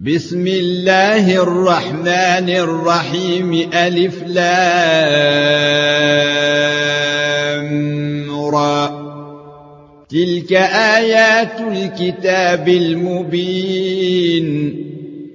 بسم الله الرحمن الرحيم ألف لام را تلك آيات الكتاب المبين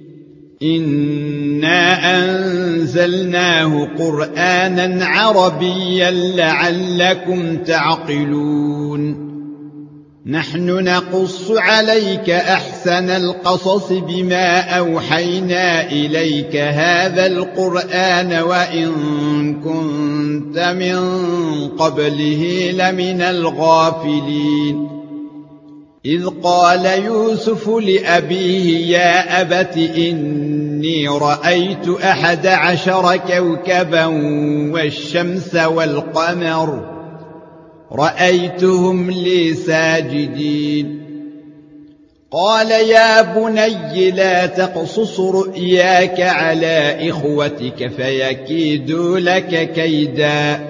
إنا أنزلناه قرآنا عربيا لعلكم تعقلون نحن نقص عليك أحسن القصص بما أوحينا إليك هذا القرآن وإن كنت من قبله لمن الغافلين إذ قال يوسف لأبيه يا أبت إني رأيت 11 كوكبا والشمس والقمر رأيتهم لي ساجدين قال يا بني لا تقصص رؤياك على إخوتك فيكيدوا لك كيدا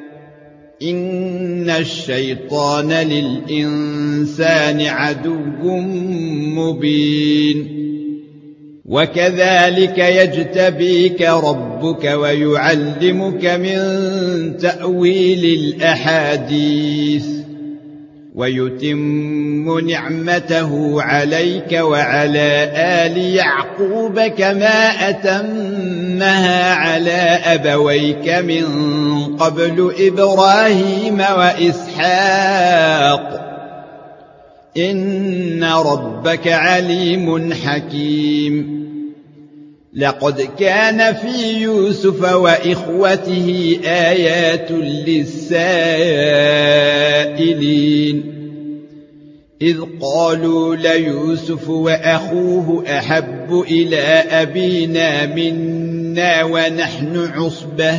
إن الشيطان للإنسان عدو مبين وكذلك يجتبيك ربك ويعلمك من تأويل الأحاديث ويتم نعمته عليك وعلى آل يعقوب كما أتمها على أبويك من قبل إبراهيم وإسحاق إن ربك عليم حكيم لقد كان في يوسف وإخوته آيات للسائلين إذ قالوا ليوسف وأخوه أحب إلى أبينا منا ونحن عصبة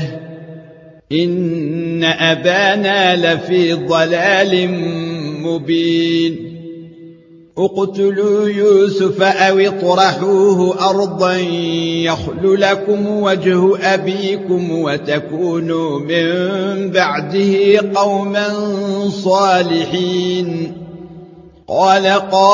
إن أبانا لفي ضلال مبين اقتلوا يوسف أو اطرحوه أرضا يخل لكم وجه أبيكم وتكونوا من بعده قوما صالحين قال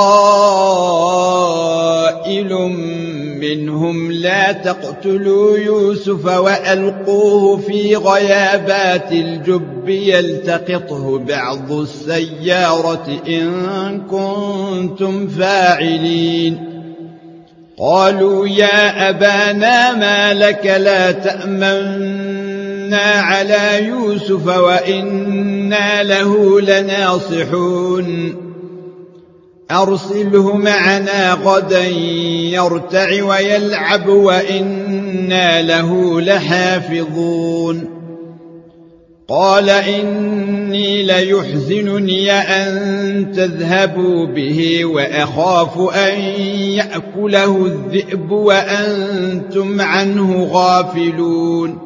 قائل منهم لا تقتلوا يوسف وألقوه في غيابات الجب يلتقطه بعض السيارة إن كنتم فاعلين قالوا يا أبانا ما لك لا تأمنا على يوسف وإنا له لناصحون أرسله معنا غدا يرتع ويلعب وإنا له لحافظون قال إني ليحزنني أن تذهبوا به وأخاف أن يأكله الذئب وأنتم عنه غافلون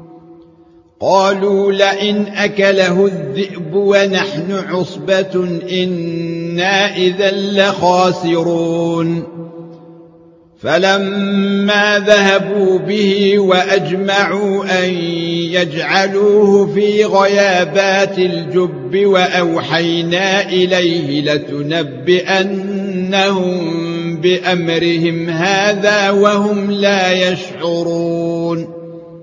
قالوا لئن أكله الذئب ونحن عصبة إنا إذا لخاسرون فلما ذهبوا به وأجمعوا أن يجعلوه في غيابات الجب وأوحينا إليه لتنبئنهم بأمرهم هذا وهم لا يشعرون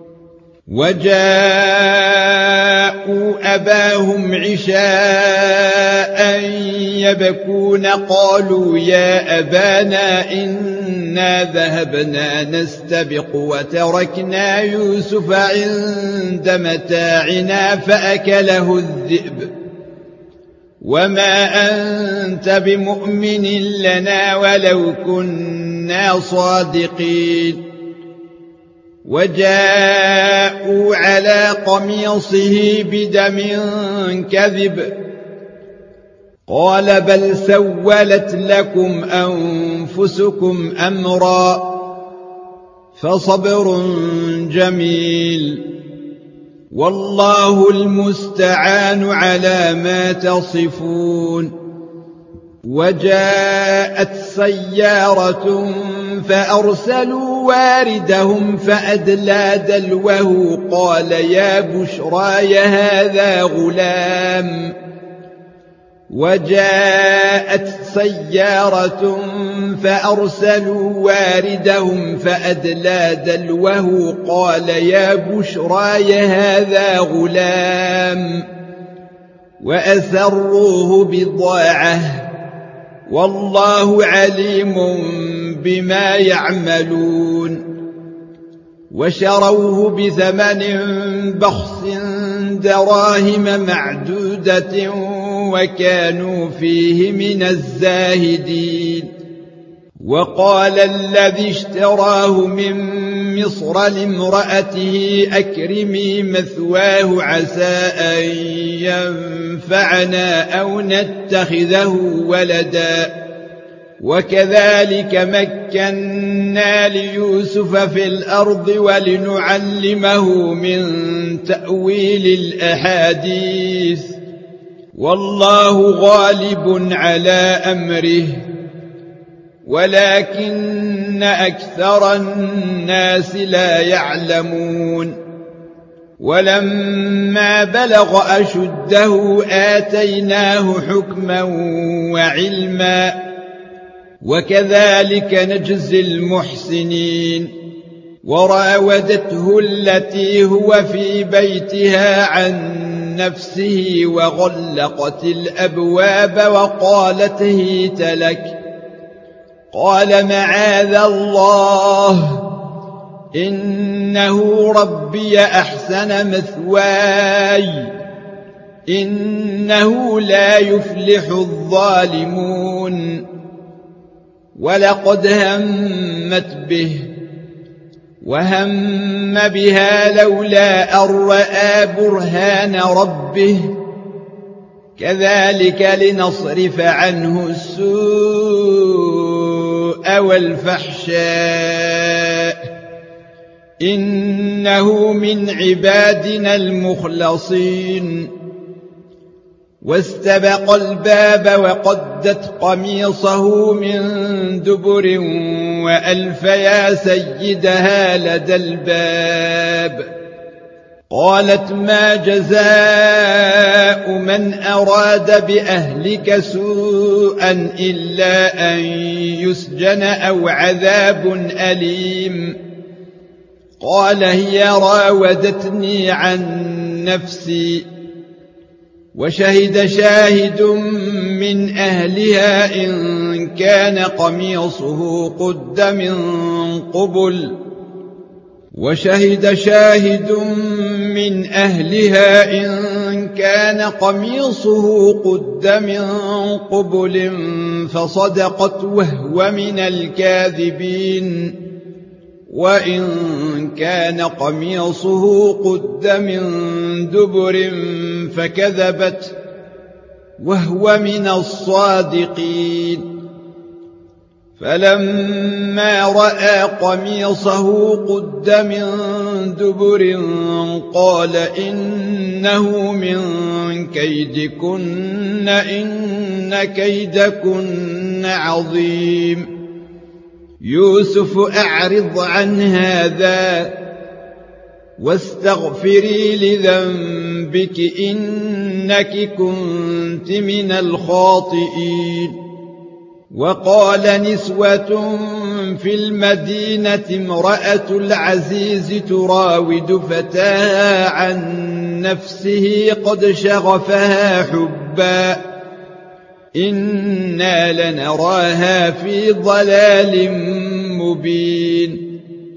وجاءوا أباهم عشاء يبكون قالوا يا أبانا إنا ذهبنا نستبق وتركنا يوسف عند متاعنا فأكله الذئب وما أنت بمؤمن لنا ولو كنا صادقين وجاءوا على قميصه بدم كذب قال بل سولت لكم أنفسكم أمرا فصبر جميل والله المستعان على ما تصفون وجاءت سيارة فأرسلوا واردهم فأدلى دلوه قال يا بشراي هذا غلام وجاءت سيارة فأرسلوا واردهم فأدلى دلوه قال يا بشراي هذا غلام وأسروه بضاعة والله عليم بما يعملون وشروه بثمن بخس دراهم معدودة وكانوا فيه من الزاهدين وقال الذي اشتراه من مصر لامرأته أكرمي مثواه عسى أن ينفعنا أو نتخذه ولدا وكذلك مكنا ليوسف في الأرض ولنعلمه من تأويل الأحاديث والله غالب على أمره ولكن أكثر الناس لا يعلمون ولما بلغ أشده آتيناه حكما وعلما وكذلك نجزي المحسنين وراودته التي هو في بيتها عن نفسه وغلقت الأبواب وقالت هيت لك قال معاذ الله إنه ربي أحسن مثواي إنه لا يفلح الظالمون ولقد همت به وهم بها لولا أن رأى برهان ربه كذلك لنصرف عنه السوء والفحشاء إنه من عبادنا المخلصين واستبق الباب وقدت قميصه من دبر وألف يا سيدها لدى الباب قالت ما جزاء من أراد بأهلك سوءا إلا أن يسجن أو عذاب أليم قال هي راودتني عن نفسي وشهد شاهد من أهلها إن كان قميصه قد من قبل وشهد شاهد من أهلها إن كان قميصه قد من قبل فصدقت وهو من الكاذبين وإن كان قميصه قد من دبر فكذبت وهو من الصادقين فلما رأى قميصه قد من دبر قال إنه من كيدكن إن كيدكن عظيم يوسف أعرض عن هذا واستغفري لذنبك إنك كنت من الخاطئين وقال نسوة في المدينة امرأة العزيز تراود فتاها عن نفسه قد شغفها حبا إنا لنراها في ضلال مبين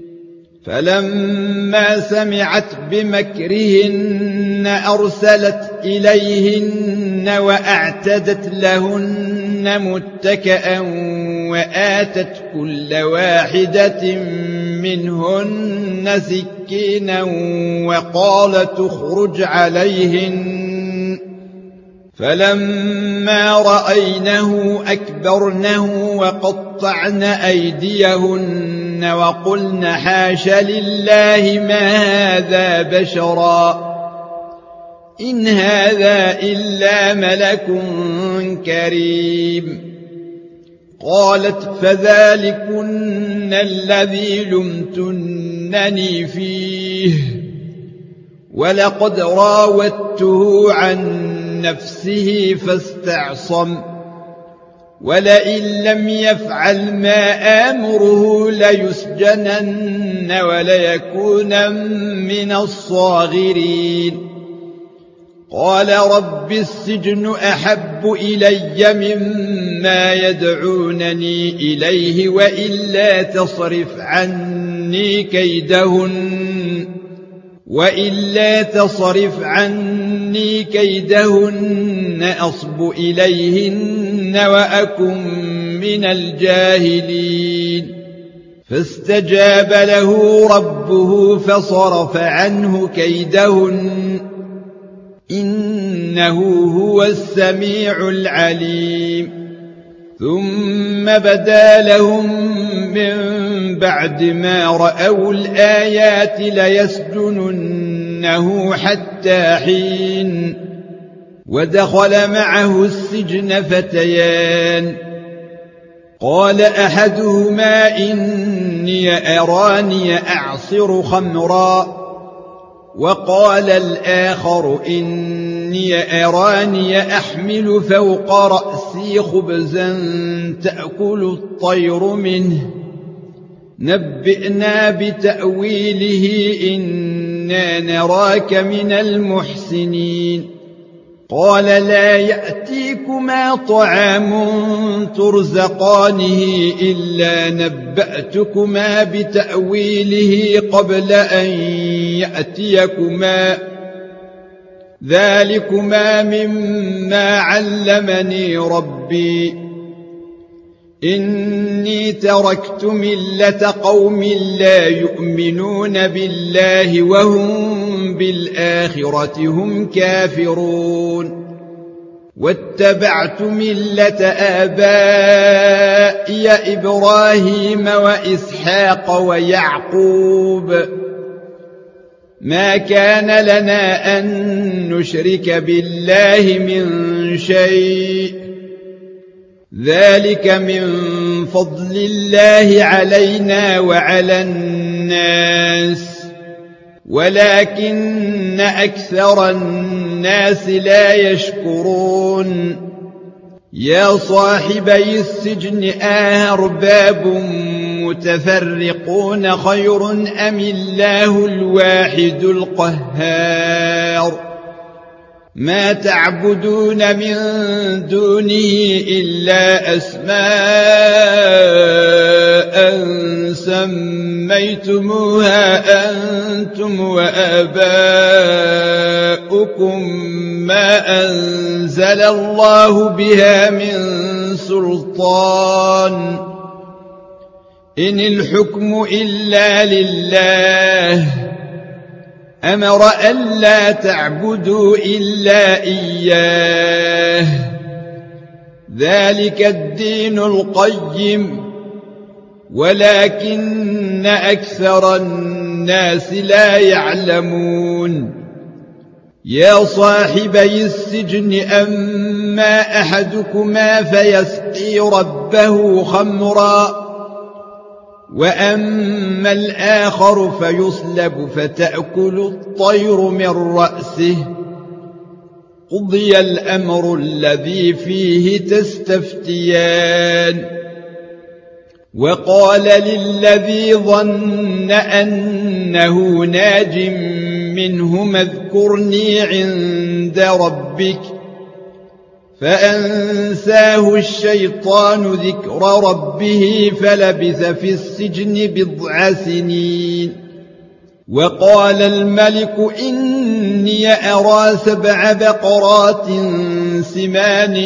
فلما سمعت بمكرهن أرسلت إليهن وأعتدت لهن متكئا وآتت كل واحدة منهن سكينا وقالت اخرج عليهن فلما رأينه أكبرنه وقطعن أيديهن وقلن حاش لله ما هذا بشرا إن هذا إلا ملك كريم قالت فذلكن الذي لمتنني فيه ولقد راودته عن نفسه فاستعصم ولئن لم يفعل ما آمره ليسجنن وليكونن من الصاغرين قال رب السجن أحب إلي مما يدعونني إليه وإلا تصرف عني كيدهن أصب إليهن وأكن من الجاهلين فاستجاب له ربه فصرف عنه كيدهن إنه هو السميع العليم ثم بدا لهم من بعد ما رأوا الآيات ليسجننه حتى حين ودخل معه السجن فتيان قال أحدهما إني أراني أعصر خمرا وقال الآخر إني أراني أحمل فوق رأسي خبزا تأكل الطير منه نبئنا بتأويله إنا نراك من المحسنين قال لا يأتيكما طعام ترزقانه إلا نبأتكما بتأويله قبل أن يأتيكما ذلكما مما علمني ربي إني تركت ملة قوم لا يؤمنون بالله وهم بالآخرة هم كافرون واتبعت ملة آبائي إبراهيم وإسحاق ويعقوب ما كان لنا أن نشرك بالله من شيء ذلك من فضل الله علينا وعلى الناس ولكن أكثر الناس لا يشكرون يا صاحبي السجن أأرباب متفرقون خير أم الله الواحد القهار ما تعبدون من دونه إلا أسماء سميتموها أنتم وآباؤكم ما أنزل الله بها من سلطان إن الحكم إلا لله أمر ألا تعبدوا إلا إياه ذلك الدين القيم ولكن أكثر الناس لا يعلمون يا صاحبي السجن أما أحدكما فيسقي ربه خمرا وأما الآخر فيصلب فتأكل الطير من رأسه قضي الأمر الذي فيه تستفتيان وقال للذي ظن أنه ناج منهما اذكرني عند ربك فأنساه الشيطان ذكر ربه فلبث في السجن 9 سنين وقال الملك إني أرى 7 بقرات سمان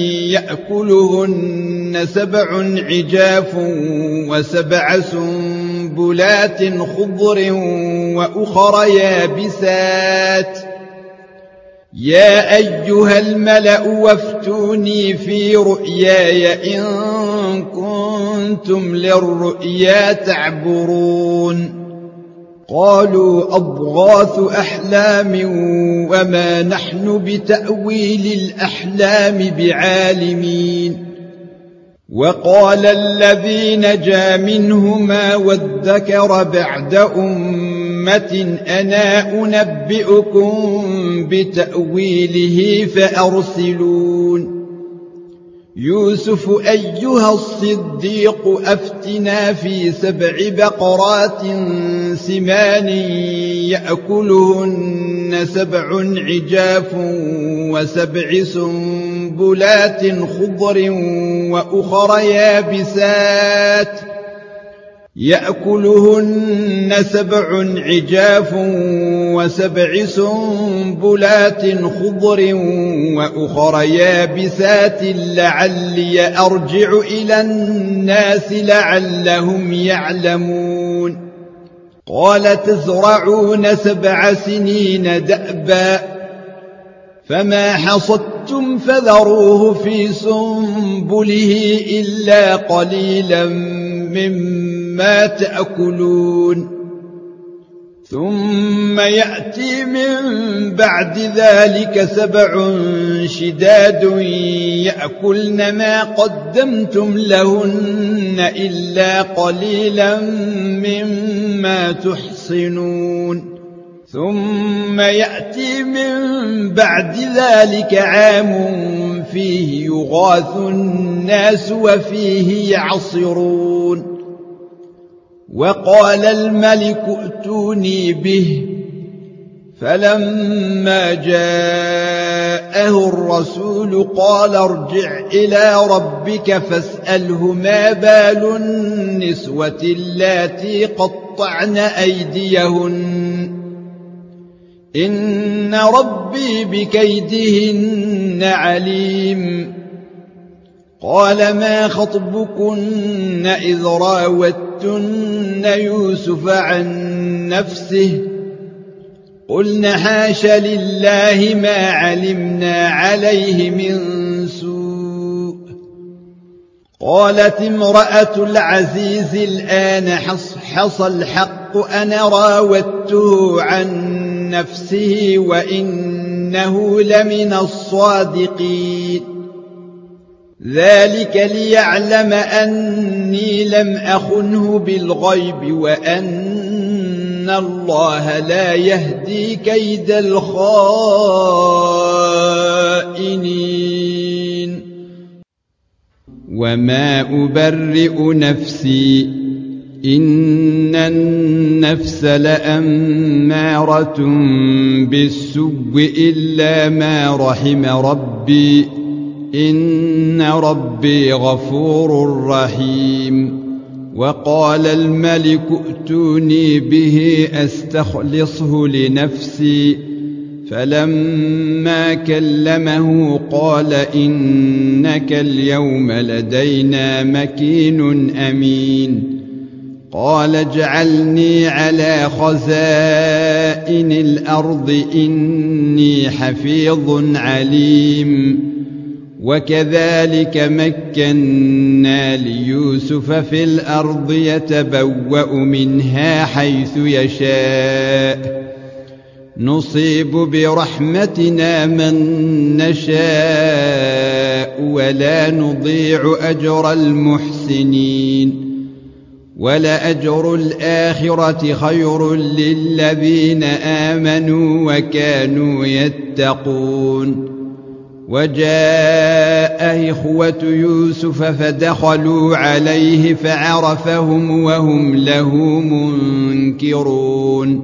يأكلهن 7 عجاف و7 سنبلات خضر وأخر يابسات يا أيها الملأ وافتوني في رؤياي إن كنتم للرؤيا تعبرون قالوا أضغاث أحلام وما نحن بتأويل الأحلام بعالمين وقال الذي نجا منهما وادكر بعد أمة أنا أنبئكم بتأويله فأرسلون يوسف أيها الصديق أفتنا في 7 بقرات سمان يأكلهن 7 عجاف و7 سنبلات خضر وأخر يابسات يأكلهن 7 عجاف و7 سنبلات خضر وأخر يابسات لعلي أرجع إلى الناس لعلهم يعلمون قال تزرعون 7 سنين دأبا فما حصدتم فذروه في سنبله إلا قليلا مما تأكلون ثم يأتي من بعد ذلك 7 شداد يأكلن ما قدمتم لهن إلا قليلا مما تحصنون ثم يأتي من بعد ذلك عام فيه يغاث الناس وفيه يعصرون وقال الملك ائتوني به فلما جاءه الرسول قال ارجع إلى ربك فاسأله ما بال النسوة اللاتي قطعن أيديهن إن ربي بكيدهن عليم قال ما خطبكن إذ راوتن يوسف عن نفسه قلن حاش لله ما علمنا عليه من سوء قالت امرأة العزيز الآن حصحص الحق أنا راودته عن نفسه وإنه لمن الصادقين ذلك ليعلم أني لم أخنه بالغيب وأن الله لا يهدي كيد الخائنين وما أبرئ نفسي إن النفس لأمارة بالسوء إلا ما رحم ربي إن ربي غفور رحيم وقال الملك ائتوني به أستخلصه لنفسي فلما كلمه قال إنك اليوم لدينا مكين أمين قال اجعلني على خزائن الأرض إني حفيظ عليم وكذلك مكنا ليوسف في الأرض يتبوأ منها حيث يشاء نصيب برحمتنا من نشاء ولا نضيع أجر المحسنين ولأجر الآخرة خير للذين آمنوا وكانوا يتقون وجاء إخوة يوسف فدخلوا عليه فعرفهم وهم له منكرون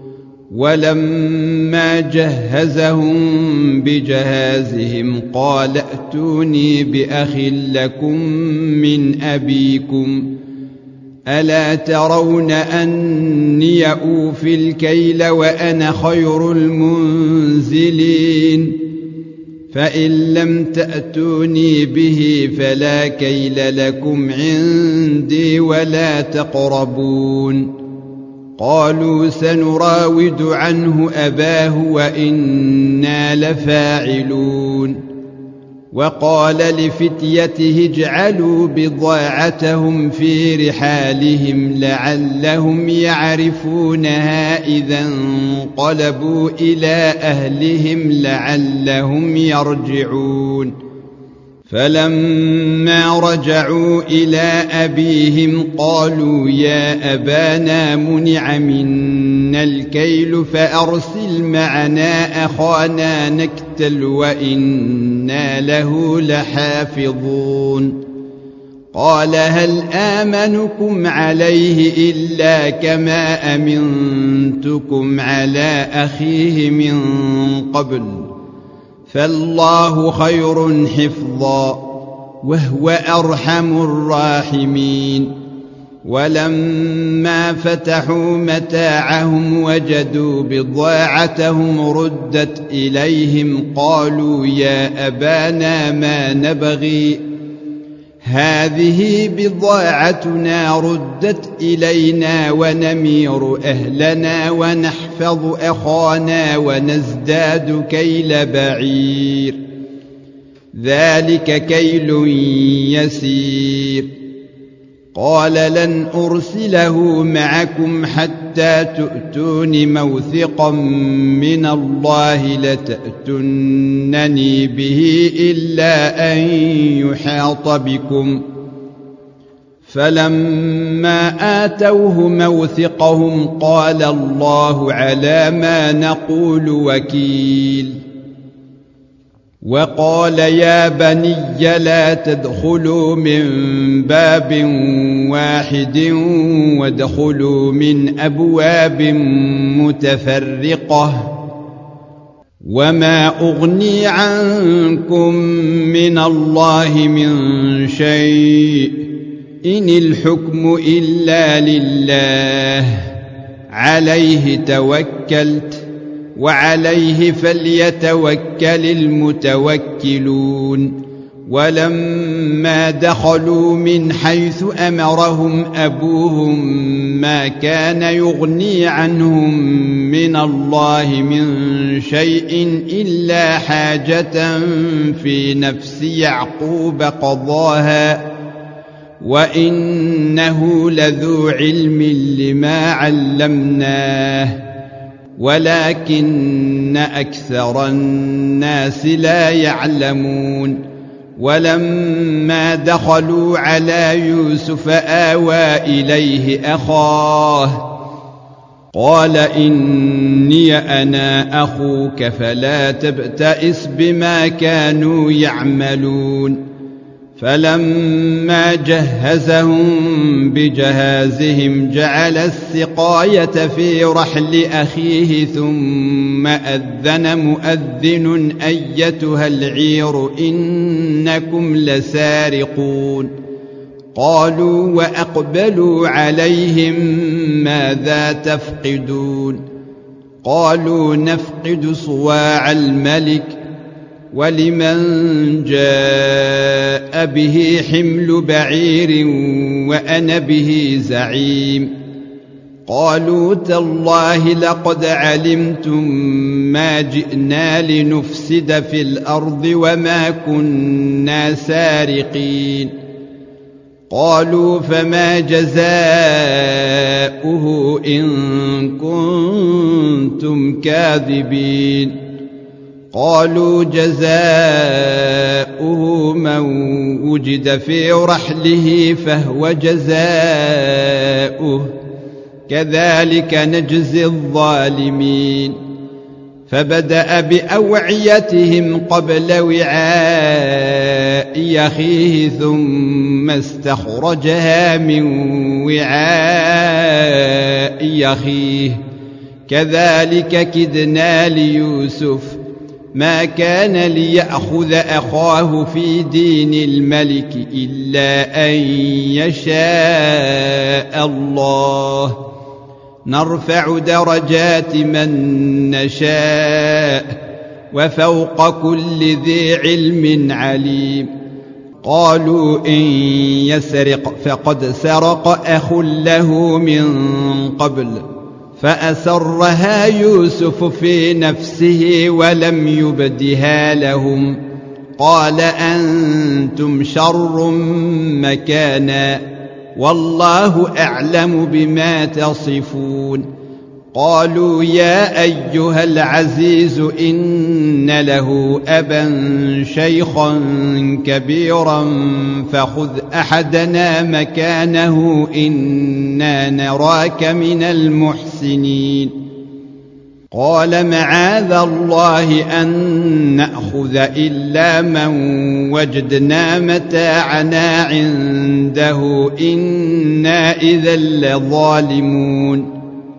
ولما جهزهم بجهازهم قال ائتوني بأخ لكم من أبيكم ألا ترون أني أوفي الكيل وأنا خير المنزلين فإن لم تأتوني به فلا كيل لكم عندي ولا تقربون قالوا سنراود عنه أباه وإنا لفاعلون وقال لفتيته اجعلوا بضاعتهم في رحالهم لعلهم يعرفونها إذا انقلبوا إلى أهلهم لعلهم يرجعون فلما رجعوا إلى أبيهم قالوا يا أبانا منع منا الكيل فأرسل معنا أخانا نكتل وإنا له لحافظون قال هل آمنكم عليه إلا كما أمنتكم على أخيه من قبل فالله خير حفظا وهو أرحم الراحمين ولما فتحوا متاعهم وجدوا بضاعتهم ردت إليهم قالوا يا أبانا ما نبغي هذه بضاعتنا ردت إلينا ونمير أهلنا ونحفظ أخانا ونزداد كيل بعير ذلك كيل يسير قال لن أرسله معكم حتى تؤتون موثقا من الله لتأتونني به إلا أن يحاط بكم فلما آتوه موثقهم قال الله على ما نقول وكيل وقال يا بني لا تدخلوا من باب واحد وادخلوا من أبواب متفرقة وما أغني عنكم من الله من شيء إن الحكم إلا لله عليه توكلت وعليه فليتوكل المتوكلون ولما دخلوا من حيث أمرهم أبوهم ما كان يغني عنهم من الله من شيء إلا حاجة في نفس يعقوب قضاها وإنه لذو علم لما علمناه ولكن أكثر الناس لا يعلمون ولما دخلوا على يوسف آوى إليه أخاه قال إني أنا أخوك فلا تبتئس بما كانوا يعملون فلما جهزهم بجهازهم جعل السقاية في رحل أخيه ثم أذن مؤذن أيتها العير إنكم لسارقون قالوا وأقبلوا عليهم ماذا تفقدون قالوا نفقد صواع الملك ولمن جاء به حمل بعير وأنا به زعيم قالوا تالله لقد علمتم ما جئنا لنفسد في الأرض وما كنا سارقين قالوا فما جزاؤه إن كنتم كاذبين قالوا جزاؤه من وجد في رحله فهو جزاؤه كذلك نجزي الظالمين فبدأ بأوعيتهم قبل وعاء أخيه ثم استخرجها من وعاء أخيه كذلك كدنا ليوسف ما كان ليأخذ أخاه في دين الملك إلا أن يشاء الله نرفع درجات من نشاء وفوق كل ذي علم عليم قالوا إن يسرق فقد سرق أخ له من قبل فأسرها يوسف في نفسه ولم يبدها لهم قال أنتم شر مكانا والله أعلم بما تصفون قالوا يا أيها العزيز إن له أبا شيخا كبيرا فخذ أحدنا مكانه إنا نراك من المحسنين. قال معاذ الله أن نأخذ إلا من وجدنا متاعنا عنده إنا إذا لظالمون.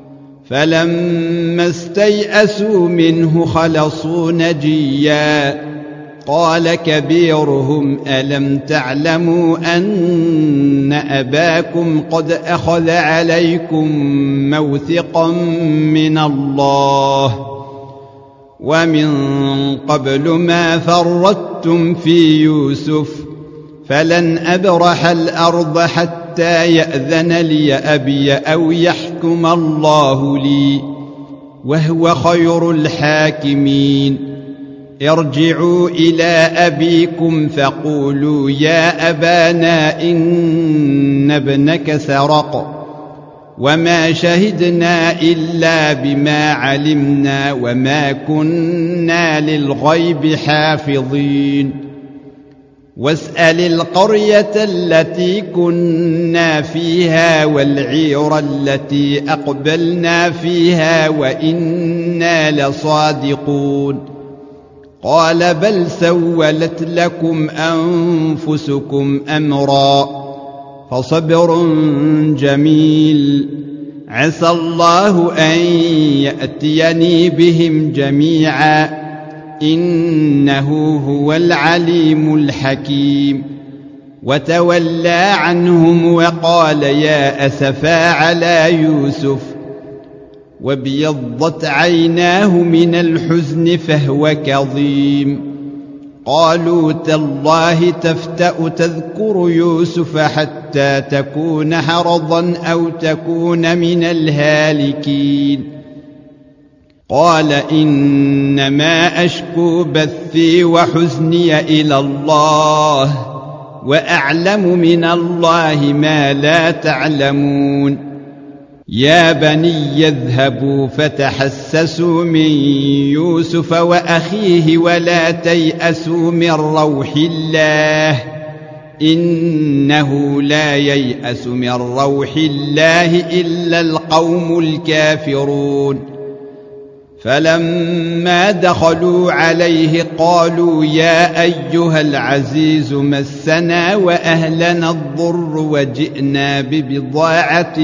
فلما استيئسوا منه خلصوا نجيا. قال كبيرهم ألم تعلموا أن أباكم قد أخذ عليكم موثقا من الله ومن قبل ما فرطتم في يوسف فلن أبرح الأرض حتى يأذن لي أبي أو يحكم الله لي وهو خير الحاكمين. ارجعوا إلى أبيكم فقولوا يا أبانا إن ابنك سرق وما شهدنا إلا بما علمنا وما كنا للغيب حافظين. واسأل القرية التي كنا فيها والعير التي أقبلنا فيها وإنا لصادقون. قال بل سولت لكم أنفسكم أمرا فصبر جميل عسى الله أن يأتيني بهم جميعا إنه هو العليم الحكيم. وتولى عنهم وقال يا أسفا على يوسف وابيضت عيناه من الحزن فهو كظيم. قالوا تالله تفتأ تذكر يوسف حتى تكون حرضا أو تكون من الهالكين. قال إنما أشكو بثي وحزني إلى الله وأعلم من الله ما لا تعلمون. يا بني يذهبوا فتحسسوا من يوسف وأخيه ولا تيأسوا من روح الله إنه لا ييأس من روح الله إلا القوم الكافرون. فلما دخلوا عليه قالوا يا أيها العزيز مسنا وأهلنا الضر وجئنا ببضاعة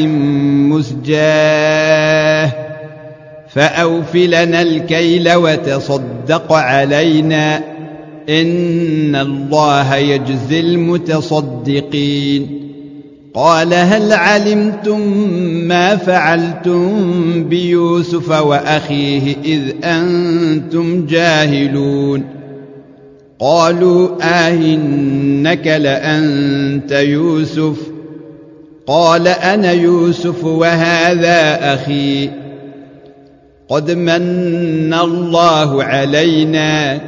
مزجاة فأوف لنا الكيل وتصدق علينا إن الله يجزي المتصدقين. قال هل علمتم ما فعلتم بيوسف وأخيه إذ أنتم جاهلون؟ قالوا إنك لأنت يوسف؟ قال أنا يوسف وهذا أخي قد من الله علينا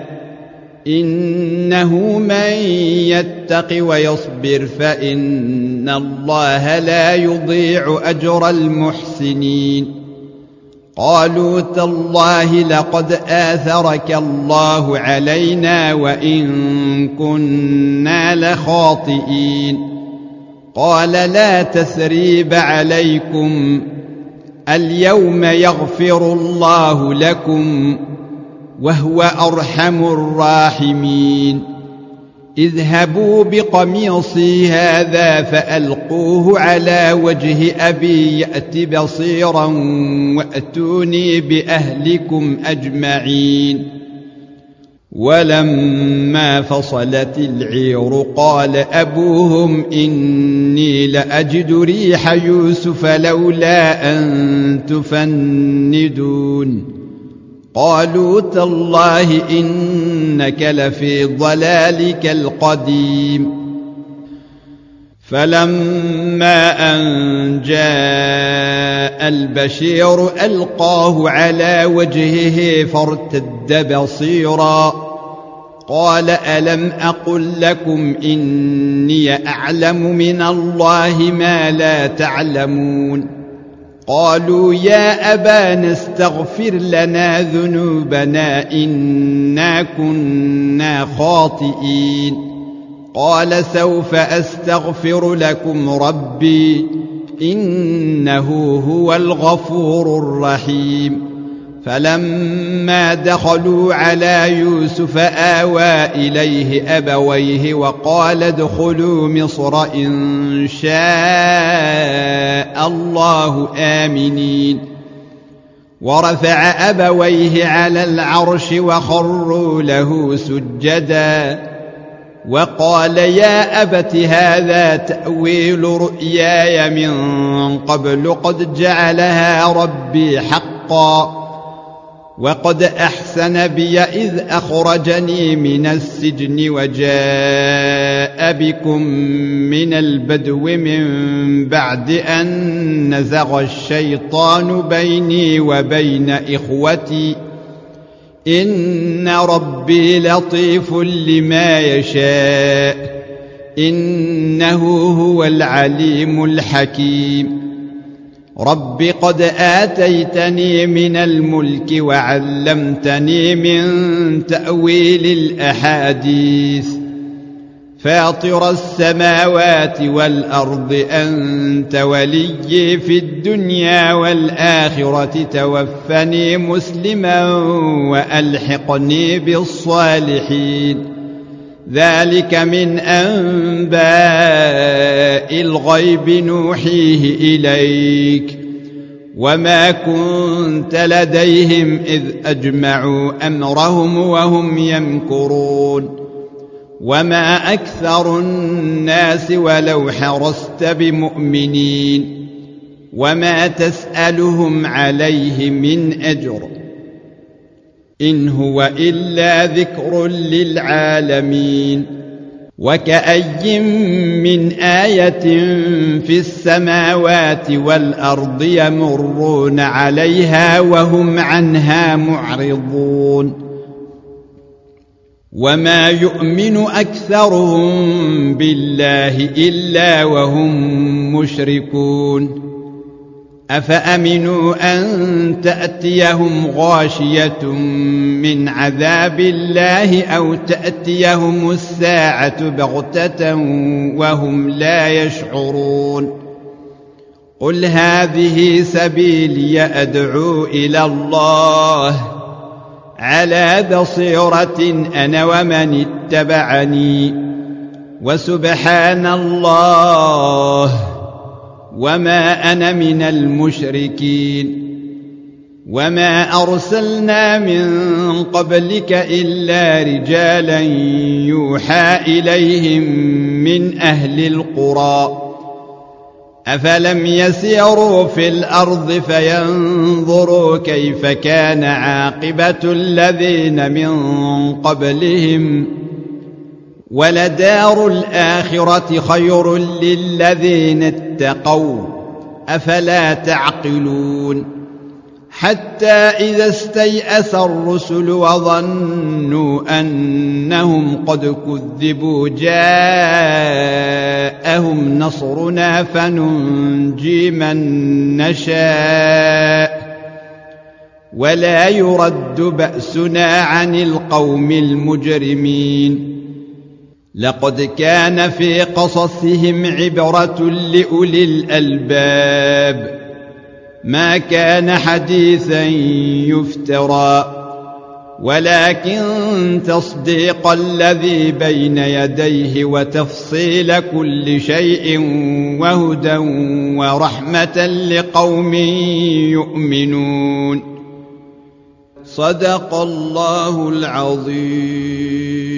إنه من يتق ويصبر فإن الله لا يضيع أجر المحسنين. قالوا تالله لقد آثرك الله علينا وإن كنا لخاطئين. قال لا تثريب عليكم اليوم يغفر الله لكم وهو أرحم الراحمين. اذهبوا بقميصي هذا فألقوه على وجه أبي يأت بصيرا وأتوني بأهلكم أجمعين. ولما فصلت العير قال أبوهم إني لأجد ريح يوسف لولا أن تفندون. قالوا تالله إنك لفي ضلالك القديم. فلما أن جاء البشير ألقاه على وجهه فارتد بصيرا. قال ألم أقل لكم إني أعلم من الله ما لا تعلمون؟ قالوا يا أبانا استغفر لنا ذنوبنا إنا كنا خاطئين. قال سوف أستغفر لكم ربي إنه هو الغفور الرحيم. فلما دخلوا على يوسف آوى إليه أبويه وقال ادخلوا مصر إن شاء الله آمنين. ورفع أبويه على العرش وخروا له سجدا وقال يا أبت هذا تأويل رؤياي من قبل قد جعلها ربي حقا وقد أحسن بي إذ أخرجني من السجن وجاء بكم من البدو من بعد أن نزغ الشيطان بيني وبين إخوتي إن ربي لطيف لما يشاء إنه هو العليم الحكيم. رب قد آتيتني من الملك وعلمتني من تأويل الأحاديث فاطر السماوات والأرض أنت ولي في الدنيا والآخرة توفني مسلما وألحقني بالصالحين. ذلك من أنباء الغيب نوحيه إليك وما كنت لديهم إذ أجمعوا أمرهم وهم يمكرون. وما أكثر الناس ولو حرصت بمؤمنين وما تسألهم عليه من أجر إن هو إلا ذكر للعالمين. وكأي من آية في السماوات والأرض يمرون عليها وهم عنها معرضون. وما يؤمن أكثرهم بالله إلا وهم مشركون. أفأمنوا أن تأتيهم غاشية من عذاب الله أو تأتيهم الساعة بغتة وهم لا يشعرون. قل هذه سبيلي أدعو إلى الله على بصيرة أنا ومن اتبعني وسبحان الله وما أنا من المشركين. وما أرسلنا من قبلك إلا رجالا يوحى إليهم من أهل القرى أفلم يسيروا في الأرض فينظروا كيف كان عاقبة الذين من قبلهم ولدار الآخرة خير للذين اتقوا أفلا تعقلون. حتى إذا استيأس الرسل وظنوا أنهم قد كذبوا جاءهم نصرنا فننجي من نشاء ولا يرد بأسنا عن القوم المجرمين. لقد كان في قصصهم عبرة لأولي الألباب ما كان حديثا يفترى ولكن تصديق الذي بين يديه وتفصيل كل شيء وهدى ورحمة لقوم يؤمنون. صدق الله العظيم.